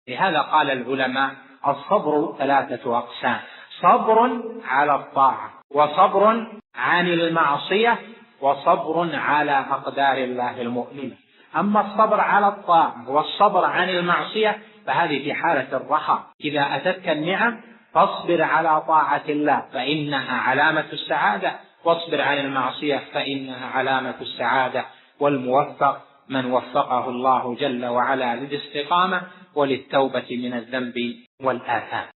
لهذا قال العلماء: الصبر 3 أقسام: صبر على الطاعة، وصبر عن المعصية، وصبر على أقدار الله المؤلمة. أما الصبر على الطاعة والصبر عن المعصية فهذه في حالة الرخاء، إذا أتتك النعم فاصبر على طاعة الله فإنها علامة السعادة، واصبر عن المعصية فإنها علامة السعادة. والموفق من وفقه الله جل وعلا للاستقامة وللتوبة من الذنب والآثام.